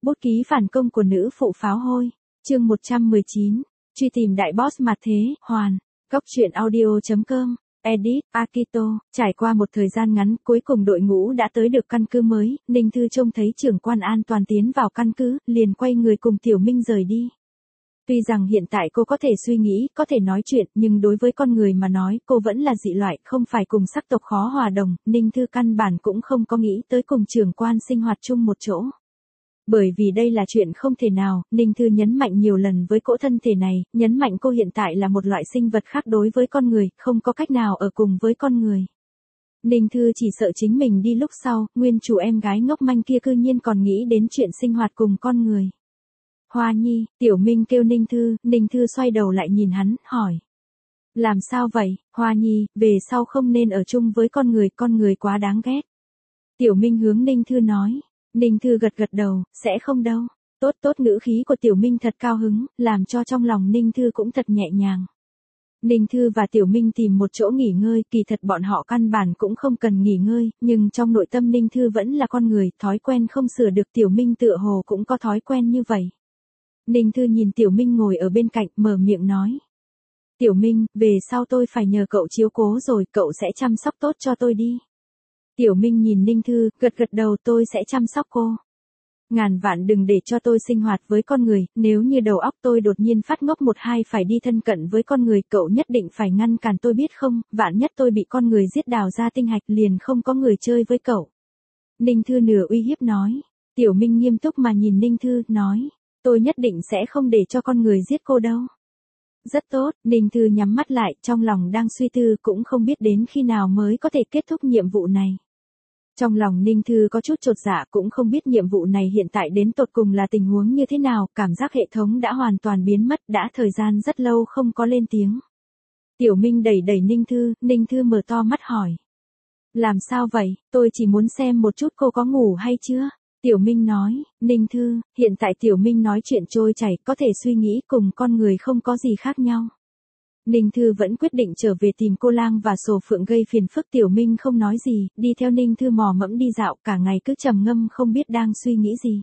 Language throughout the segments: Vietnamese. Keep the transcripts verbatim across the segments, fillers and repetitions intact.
Bút ký phản công của nữ phụ pháo hôi. Chương một trăm mười chín. Truy tìm đại boss mặt thế, hoàn. Góc truyện audio chấm com. Edit, Akito. Trải qua một thời gian ngắn, cuối cùng đội ngũ đã tới được căn cứ mới, Ninh Thư trông thấy trưởng quan an toàn tiến vào căn cứ, liền quay người cùng Tiểu Minh rời đi. Tuy rằng hiện tại cô có thể suy nghĩ, có thể nói chuyện, nhưng đối với con người mà nói, cô vẫn là dị loại, không phải cùng sắc tộc khó hòa đồng, Ninh Thư căn bản cũng không có nghĩ tới cùng trưởng quan sinh hoạt chung một chỗ. Bởi vì đây là chuyện không thể nào, Ninh Thư nhấn mạnh nhiều lần với cỗ thân thể này, nhấn mạnh cô hiện tại là một loại sinh vật khác đối với con người, không có cách nào ở cùng với con người. Ninh Thư chỉ sợ chính mình đi lúc sau, nguyên chủ em gái ngốc manh kia cư nhiên còn nghĩ đến chuyện sinh hoạt cùng con người. Hoa Nhi, Tiểu Minh kêu Ninh Thư, Ninh Thư xoay đầu lại nhìn hắn, hỏi. Làm sao vậy, Hoa Nhi, về sau không nên ở chung với con người, con người quá đáng ghét. Tiểu Minh hướng Ninh Thư nói. Ninh Thư gật gật đầu, sẽ không đâu. Tốt tốt, ngữ khí của Tiểu Minh thật cao hứng, làm cho trong lòng Ninh Thư cũng thật nhẹ nhàng. Ninh Thư và Tiểu Minh tìm một chỗ nghỉ ngơi, kỳ thật bọn họ căn bản cũng không cần nghỉ ngơi, nhưng trong nội tâm Ninh Thư vẫn là con người, thói quen không sửa được. Tiểu Minh tựa hồ cũng có thói quen như vậy. Ninh Thư nhìn Tiểu Minh ngồi ở bên cạnh, mở miệng nói. Tiểu Minh, về sau tôi phải nhờ cậu chiếu cố rồi, cậu sẽ chăm sóc tốt cho tôi đi. Tiểu Minh nhìn Ninh Thư, gật gật đầu, tôi sẽ chăm sóc cô. Ngàn vạn đừng để cho tôi sinh hoạt với con người, nếu như đầu óc tôi đột nhiên phát ngốc một hai phải đi thân cận với con người, cậu nhất định phải ngăn cản tôi biết không, vạn nhất tôi bị con người giết đào ra tinh hạch liền không có người chơi với cậu. Ninh Thư nửa uy hiếp nói. Tiểu Minh nghiêm túc mà nhìn Ninh Thư, nói. Tôi nhất định sẽ không để cho con người giết cô đâu. Rất tốt, Ninh Thư nhắm mắt lại, trong lòng đang suy tư cũng không biết đến khi nào mới có thể kết thúc nhiệm vụ này. Trong lòng Ninh Thư có chút chột dạ, cũng không biết nhiệm vụ này hiện tại đến tột cùng là tình huống như thế nào, cảm giác hệ thống đã hoàn toàn biến mất, đã thời gian rất lâu không có lên tiếng. Tiểu Minh đẩy đẩy Ninh Thư, Ninh Thư mở to mắt hỏi. Làm sao vậy, tôi chỉ muốn xem một chút cô có ngủ hay chưa? Tiểu Minh nói. Ninh Thư, hiện tại Tiểu Minh nói chuyện trôi chảy, có thể suy nghĩ cùng con người không có gì khác nhau. Ninh Thư vẫn quyết định trở về tìm cô Lang và Sổ Phượng gây phiền phức. Tiểu Minh không nói gì, đi theo Ninh Thư mò mẫm đi dạo, cả ngày cứ trầm ngâm không biết đang suy nghĩ gì.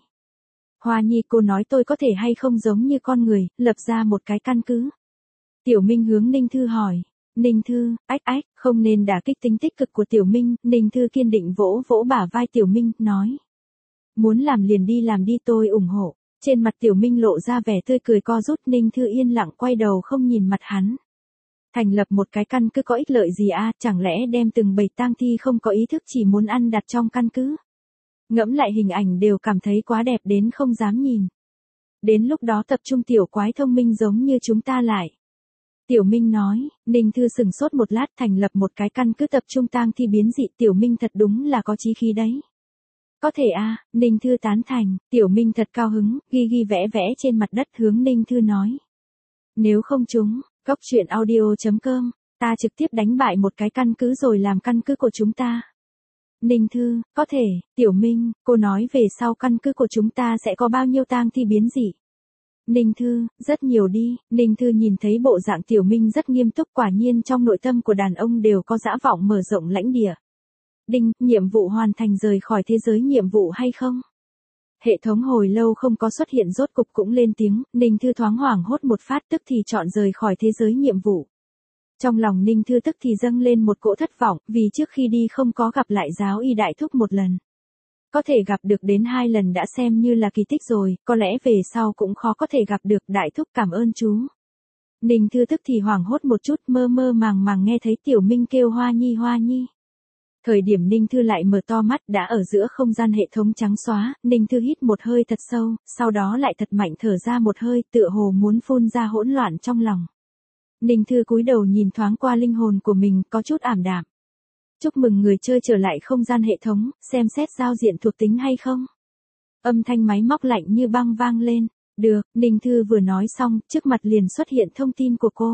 Hoa Nhi, cô nói tôi có thể hay không giống như con người, lập ra một cái căn cứ. Tiểu Minh hướng Ninh Thư hỏi. Ninh Thư, ách ách, không nên đả kích tính tích cực của Tiểu Minh. Ninh Thư kiên định vỗ vỗ bả vai Tiểu Minh, nói. Muốn làm liền đi làm đi, tôi ủng hộ. Trên mặt Tiểu Minh lộ ra vẻ tươi cười co rút. Ninh Thư yên lặng quay đầu không nhìn mặt hắn. Thành lập một cái căn cứ có ích lợi gì a, chẳng lẽ đem từng bầy tang thi không có ý thức chỉ muốn ăn đặt trong căn cứ. Ngẫm lại hình ảnh đều cảm thấy quá đẹp đến không dám nhìn. Đến lúc đó tập trung tiểu quái thông minh giống như chúng ta lại. Tiểu Minh nói. Ninh Thư sừng sốt một lát, thành lập một cái căn cứ tập trung tang thi biến dị. Tiểu Minh thật đúng là có chí khí đấy. Có thể a, à, Ninh Thư tán thành. Tiểu Minh thật cao hứng, ghi ghi vẽ vẽ trên mặt đất hướng Ninh Thư nói. Nếu không chúng, góc truyện audio chấm com, ta trực tiếp đánh bại một cái căn cứ rồi làm căn cứ của chúng ta. Ninh Thư, có thể. Tiểu Minh, cô nói về sau căn cứ của chúng ta sẽ có bao nhiêu tang thi biến dị? Ninh Thư, rất nhiều đi. Ninh Thư nhìn thấy bộ dạng Tiểu Minh rất nghiêm túc, quả nhiên trong nội tâm của đàn ông đều có dã vọng mở rộng lãnh địa. Đinh, nhiệm vụ hoàn thành, rời khỏi thế giới nhiệm vụ hay không? Hệ thống hồi lâu không có xuất hiện rốt cục cũng lên tiếng, Ninh Thư thoáng hoảng hốt một phát, tức thì chọn rời khỏi thế giới nhiệm vụ. Trong lòng Ninh Thư tức thì dâng lên một cỗ thất vọng, vì trước khi đi không có gặp lại giáo y đại thúc một lần. Có thể gặp được đến hai lần đã xem như là kỳ tích rồi, có lẽ về sau cũng khó có thể gặp được. Đại thúc cảm ơn chú. Ninh Thư tức thì hoảng hốt một chút, mơ mơ màng màng nghe thấy Tiểu Minh kêu Hoa Nhi Hoa Nhi. Thời điểm Ninh Thư lại mở to mắt, đã ở giữa không gian hệ thống trắng xóa. Ninh Thư hít một hơi thật sâu, sau đó lại thật mạnh thở ra một hơi, tựa hồ muốn phun ra hỗn loạn trong lòng. Ninh Thư cúi đầu nhìn thoáng qua linh hồn của mình, có chút ảm đạm. Chúc mừng người chơi trở lại không gian hệ thống, xem xét giao diện thuộc tính hay không. Âm thanh máy móc lạnh như băng vang lên. Được, Ninh Thư vừa nói xong, trước mặt liền xuất hiện thông tin của cô.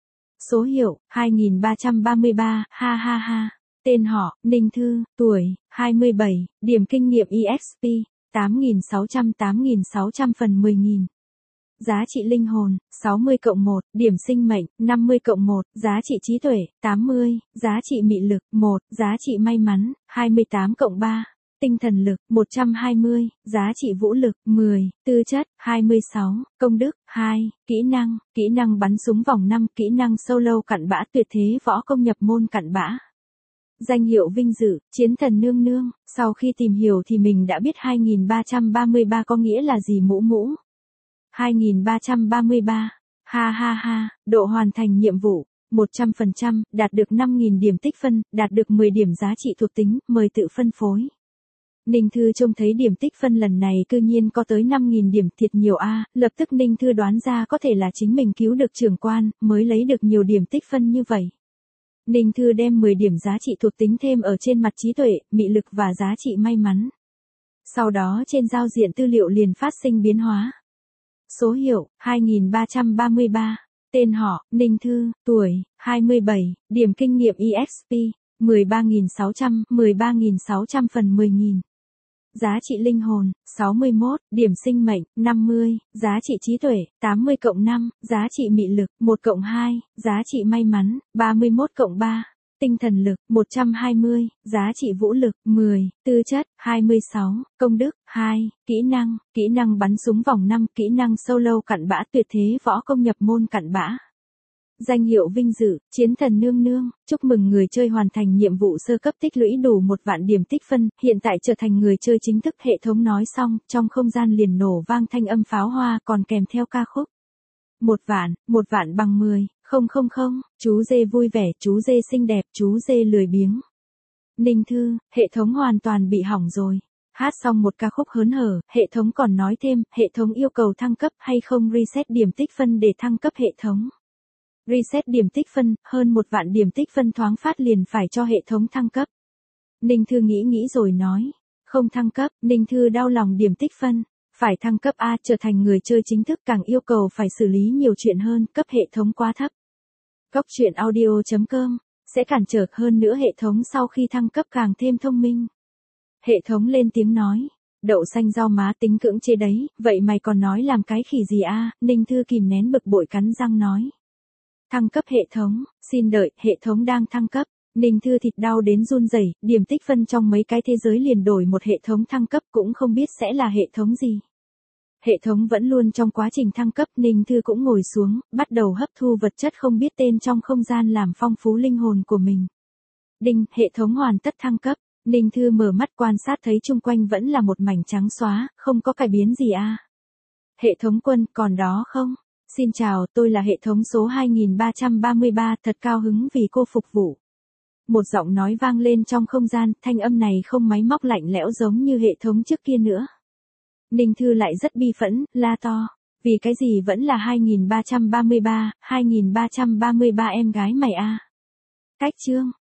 Số hiệu, hai nghìn ba trăm ba mươi ba, ha ha ha. Tên họ, Ninh Thư, tuổi, hai mươi bảy, điểm kinh nghiệm e ích pê, tám nghìn sáu trăm tám nghìn sáu trăm phần mười nghìn. Giá trị linh hồn, sáu mươi cộng một, điểm sinh mệnh, năm mươi cộng một, giá trị trí tuệ, tám mươi, giá trị mị lực, một, giá trị may mắn, hai mươi tám cộng ba. tinh thần lực, một trăm hai mươi, giá trị vũ lực, mười, tư chất, hai mươi sáu, công đức, hai, kỹ năng, kỹ năng bắn súng vòng năm, kỹ năng solo cặn bã tuyệt thế võ công nhập môn cặn bã. Danh hiệu vinh dự, chiến thần nương nương, sau khi tìm hiểu thì mình đã biết hai nghìn ba trăm ba mươi ba có nghĩa là gì mũ mũ. hai nghìn ba trăm ba mươi ba, ha ha ha, độ hoàn thành nhiệm vụ, một trăm phần trăm, đạt được năm nghìn điểm tích phân, đạt được mười điểm giá trị thuộc tính, mời tự phân phối. Ninh Thư trông thấy điểm tích phân lần này cư nhiên có tới năm nghìn điểm thiệt nhiều a, lập tức Ninh Thư đoán ra có thể là chính mình cứu được trưởng quan, mới lấy được nhiều điểm tích phân như vậy. Ninh Thư đem mười điểm giá trị thuộc tính thêm ở trên mặt trí tuệ, mị lực và giá trị may mắn. Sau đó trên giao diện tư liệu liền phát sinh biến hóa. Số hiệu, hai nghìn ba trăm ba mươi ba. Tên họ, Ninh Thư, tuổi, hai mươi bảy, điểm kinh nghiệm e ích pê, mười ba nghìn sáu trăm, mười ba nghìn sáu trăm phần mười nghìn. Giá trị linh hồn, sáu mươi mốt, điểm sinh mệnh, năm mươi, giá trị trí tuệ, tám mươi cộng năm, giá trị mị lực, một cộng hai, giá trị may mắn, ba mươi mốt cộng ba, tinh thần lực, một trăm hai mươi, giá trị vũ lực, mười, tư chất, hai mươi sáu, công đức, hai, kỹ năng, kỹ năng bắn súng vòng năm, kỹ năng solo cặn bã tuyệt thế võ công nhập môn cặn bã. Danh hiệu vinh dự, chiến thần nương nương, chúc mừng người chơi hoàn thành nhiệm vụ sơ cấp tích lũy đủ một vạn điểm tích phân, hiện tại trở thành người chơi chính thức. Hệ thống nói xong, trong không gian liền nổ vang thanh âm pháo hoa còn kèm theo ca khúc. Một vạn, một vạn bằng mười, không không không, chú dê vui vẻ, chú dê xinh đẹp, chú dê lười biếng. Ninh Thư, hệ thống hoàn toàn bị hỏng rồi. Hát xong một ca khúc hớn hở, hệ thống còn nói thêm, hệ thống yêu cầu thăng cấp hay không reset điểm tích phân để thăng cấp hệ thống. Reset điểm tích phân, hơn một vạn điểm tích phân thoáng phát liền phải cho hệ thống thăng cấp. Ninh Thư nghĩ nghĩ rồi nói, không thăng cấp, Ninh Thư đau lòng điểm tích phân, phải thăng cấp A, trở thành người chơi chính thức càng yêu cầu phải xử lý nhiều chuyện hơn, cấp hệ thống quá thấp. Góc truyện audio chấm com sẽ cản trở hơn nữa hệ thống sau khi thăng cấp càng thêm thông minh. Hệ thống lên tiếng nói, đậu xanh rau má tính cưỡng chế đấy, vậy mày còn nói làm cái khỉ gì a? Ninh Thư kìm nén bực bội cắn răng nói. Thăng cấp hệ thống, xin đợi, hệ thống đang thăng cấp. Ninh Thư thịt đau đến run rẩy, điểm tích phân trong mấy cái thế giới liền đổi một hệ thống thăng cấp cũng không biết sẽ là hệ thống gì. Hệ thống vẫn luôn trong quá trình thăng cấp, Ninh Thư cũng ngồi xuống, bắt đầu hấp thu vật chất không biết tên trong không gian làm phong phú linh hồn của mình. Đinh, hệ thống hoàn tất thăng cấp. Ninh Thư mở mắt quan sát thấy chung quanh vẫn là một mảnh trắng xóa, không có cải biến gì a. Hệ thống quân, còn đó không? Xin chào, tôi là hệ thống số hai nghìn ba trăm ba mươi ba, thật cao hứng vì cô phục vụ. Một giọng nói vang lên trong không gian, thanh âm này không máy móc lạnh lẽo giống như hệ thống trước kia nữa. Ninh Thư lại rất bi phẫn, la to, vì cái gì vẫn là hai nghìn ba trăm ba mươi ba, hai nghìn ba trăm ba mươi ba em gái mày a. Cách chương,